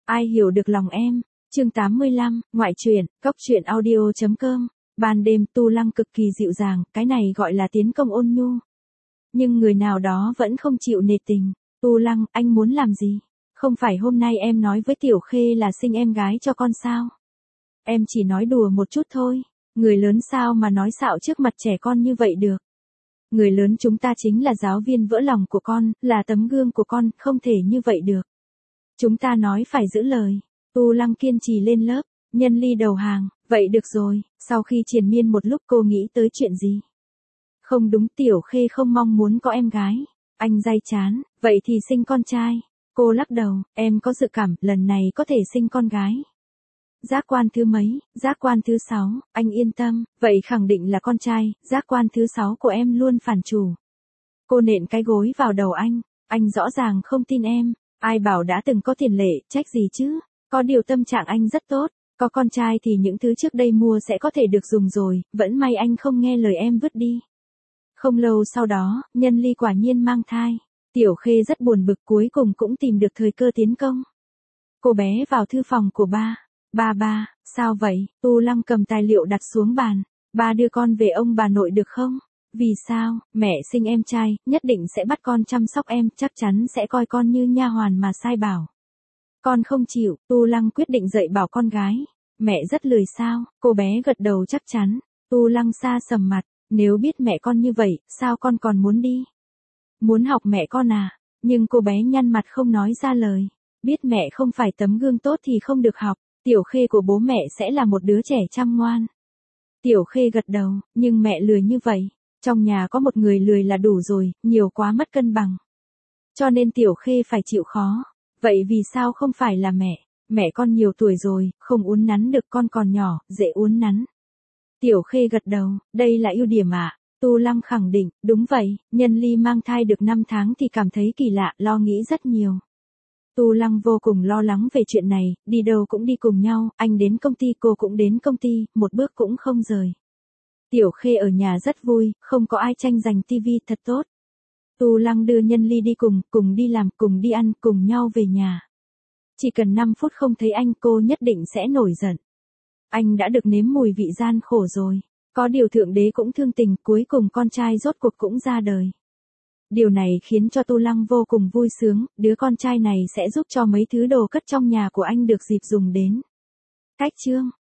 Ai hiểu được lòng em. Chương 85, ngoại truyện, cốc truyện audio.com. Ban đêm Tu Lăng cực kỳ dịu dàng, cái này gọi là tiến công ôn nhu. Nhưng người nào đó vẫn không chịu nề tình. Tu Lăng, anh muốn làm gì? Không phải hôm nay em nói với Tiểu Khê là sinh em gái cho con sao? Em chỉ nói đùa một chút thôi. Người lớn sao mà nói xạo trước mặt trẻ con như vậy được? Người lớn chúng ta chính là giáo viên vỡ lòng của con, là tấm gương của con, không thể như vậy được. Chúng ta nói phải giữ lời. Tu Lăng kiên trì lên lớp, Nhân Ly đầu hàng, vậy được rồi. Sau khi triền miên một lúc cô nghĩ tới chuyện gì? Không đúng, Tiểu Khê không mong muốn có em gái. Anh day chán, vậy thì sinh con trai. Cô lắc đầu, em có dự cảm lần này có thể sinh con gái. Giác quan thứ mấy? Giác quan thứ 6, anh yên tâm, vậy khẳng định là con trai, giác quan thứ 6 của em luôn phản chủ. Cô nện cái gối vào đầu anh rõ ràng không tin em, ai bảo đã từng có tiền lệ, trách gì chứ, có điều tâm trạng anh rất tốt, có con trai thì những thứ trước đây mua sẽ có thể được dùng rồi, vẫn may anh không nghe lời em vứt đi. Không lâu sau đó, Nhân Ly quả nhiên mang thai, Tiểu Khê rất buồn bực cuối cùng cũng tìm được thời cơ tiến công. Cô bé vào thư phòng của ba. Ba, sao vậy? Tu Lăng cầm tài liệu đặt xuống bàn. Ba đưa con về ông bà nội được không? Vì sao? Mẹ sinh em trai, nhất định sẽ bắt con chăm sóc em, chắc chắn sẽ coi con như nha hoàn mà sai bảo. Con không chịu, Tu Lăng quyết định dạy bảo con gái. Mẹ rất lười sao? Cô bé gật đầu chắc chắn. Tu Lăng xa sầm mặt, nếu biết mẹ con như vậy, sao con còn muốn đi? Muốn học mẹ con à? Nhưng cô bé nhăn mặt không nói ra lời. Biết mẹ không phải tấm gương tốt thì không được học. Tiểu Khê của bố mẹ sẽ là một đứa trẻ chăm ngoan. Tiểu Khê gật đầu, nhưng mẹ lười như vậy. Trong nhà có một người lười là đủ rồi, nhiều quá mất cân bằng. Cho nên Tiểu Khê phải chịu khó. Vậy vì sao không phải là mẹ? Mẹ con nhiều tuổi rồi, không uốn nắn được, con còn nhỏ, dễ uốn nắn. Tiểu Khê gật đầu, đây là ưu điểm ạ. Tu Lăng khẳng định, đúng vậy, Nhân Ly mang thai được 5 tháng thì cảm thấy kỳ lạ, lo nghĩ rất nhiều. Tu Lăng vô cùng lo lắng về chuyện này, đi đâu cũng đi cùng nhau, anh đến công ty cô cũng đến công ty, một bước cũng không rời. Tiểu Khê ở nhà rất vui, không có ai tranh giành tivi, thật tốt. Tu Lăng đưa Nhân Ly đi cùng đi làm, cùng đi ăn, cùng nhau về nhà. Chỉ cần 5 phút không thấy anh cô nhất định sẽ nổi giận. Anh đã được nếm mùi vị gian khổ rồi. Có điều Thượng Đế cũng thương tình, cuối cùng con trai rốt cuộc cũng ra đời. Điều này khiến cho Tu Lăng vô cùng vui sướng, đứa con trai này sẽ giúp cho mấy thứ đồ cất trong nhà của anh được dịp dùng đến. Cách chương